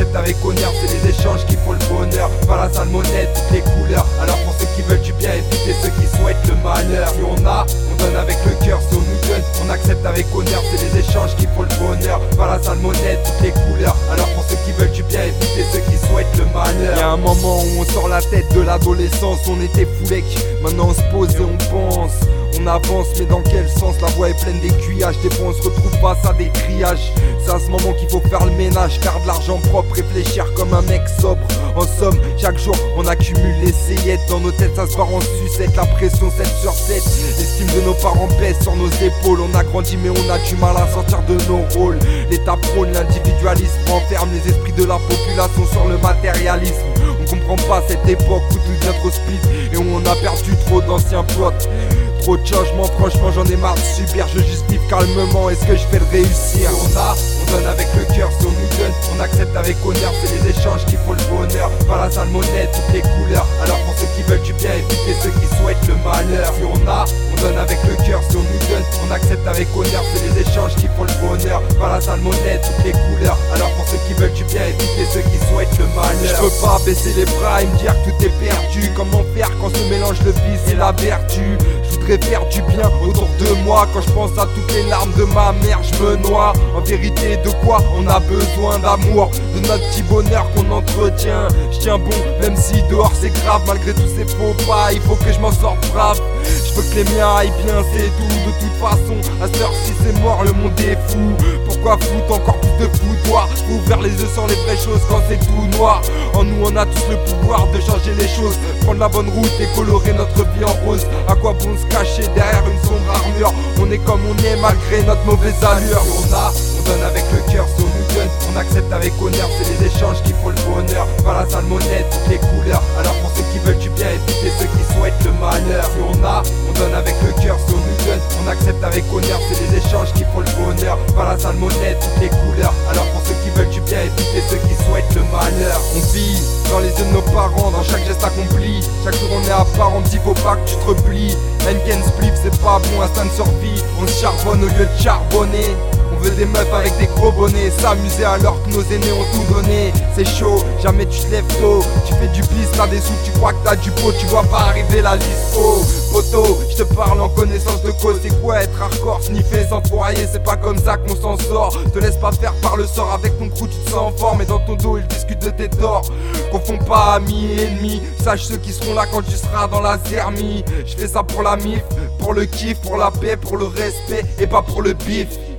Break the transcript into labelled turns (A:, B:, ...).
A: accepte avec honneur. C'est les échanges qui font le bonheur. Pas la sale monnaie, toutes les couleurs. Alors pour ceux qui veulent du bien, évitez ceux qui souhaitent le malheur. Si on a, on donne avec le cœur. Si on nous donne, on accepte avec honneur. C'est les échanges qui font le bonheur. Pas la sale monnaie, toutes les couleurs. Alors pour ceux qui veulent du bien, évitez ceux qui souhaitent le malheur. Y'a un moment où on sort la tête de l'adolescence. On était foulec, maintenant on se pose et on pense. On avance, mais dans quel sens? La voie est pleine d'aiguillages. Des fois on se retrouve face à des criages. C'est à ce moment qu'il faut faire le ménage. Car de l'argent propre, réfléchir comme un mec sobre. En somme, chaque jour on accumule les sayettes. Dans nos têtes ça se barre en sucette. La pression 7 sur 7. L'estime de nos parents pèse sur nos épaules. On a grandi mais on a du mal à sortir de nos rôles. L'État prône l'individualisme, enferme les esprits de la population sur le matérialisme. On comprend pas cette époque où tout devient trop split et où on a perdu trop d'anciens potes. Trop de changements, franchement j'en ai marre de subir. Je justifie calmement, est-ce que je vais le réussir? Si on a, on donne avec le cœur. Si on nous donne, on accepte avec honneur. C'est les échanges qui font le bonheur. Pas la sale monnaie, toutes les couleurs. Alors pour ceux qui veulent du bien, évitez ceux qui souhaitent le malheur. Si on a, on donne avec le cœur. Si on nous donne, on accepte avec honneur. C'est les échanges qui font le bonheur. Pas la sale monnaie, toutes les couleurs. Alors pour ceux qui veulent du bien, évitez ceux qui souhaitent le malheur. Je peux pas baisser les bras et me dire que tout est perdu. Comment faire quand se mélange le vice et la vertu? Je voudrais faire du bien autour de moi. Quand je pense à toutes les larmes de ma mère, je me noie. En vérité, de quoi on a besoin? D'amour, de notre petit bonheur qu'on entretient. Je tiens bon, même si dehors c'est grave. Malgré tous ces faux pas, il faut que je m'en sorte brave. Je veux que les miens aillent bien, c'est tout. De toute façon, à cette heure-ci c'est mort, le monde est fou. Pourquoi foutre encore plus de foutoir? Faut ouvrir les yeux sur les vraies choses quand c'est tout noir. En nous on a tous le pouvoir de changer les choses. Prendre la bonne route et colorer notre vie en rose. À quoi bon se cacher derrière une sombre armure? On est comme on est malgré notre mauvaise allure. Si on a, on donne avec le cœur. Si on nous donne, on accepte avec honneur. C'est les échanges qui font le bonheur. Pas la sale monnaie, toutes les couleurs. Alors pour ceux qui veulent du bien, évitez ceux qui souhaitent le malheur. Si on a, on donne avec le cœur. Si on nous donne, on accepte avec honneur. C'est les échanges qui font le bonheur. Pas la sale monnaie, toutes les couleurs. Alors pour ceux qui veulent du bien, évitez ceux qui souhaitent le malheur. On vit dans les yeux de nos parents, dans chaque geste accompli. Chaque jour on est à part, on dit faut pas que tu te replies. Henken spliff c'est pas bon, instinct de survie. On se charbonne au lieu de charbonner. On veut des meufs avec des gros bonnets. S'amuser alors que nos aînés ont tout donné. C'est chaud, jamais tu te lèves tôt. Tu fais du bis, t'as des sous, tu crois que t'as du pot. Tu vois pas arriver la liste. Oh, poteau, je te parle en connaissance de cause. C'est quoi être hardcore, sniffer sans foyer? C'est pas comme ça qu'on s'en sort. Te laisse pas faire par le sort. Avec ton crew tu te sens en forme. Et dans ton dos ils discutent de tes torts. Confonds pas amis et ennemis. Sache ceux qui seront là quand tu seras dans la zermie. Je fais ça pour la mif, pour le kiff, pour la paix, pour le respect et pas pour le bif.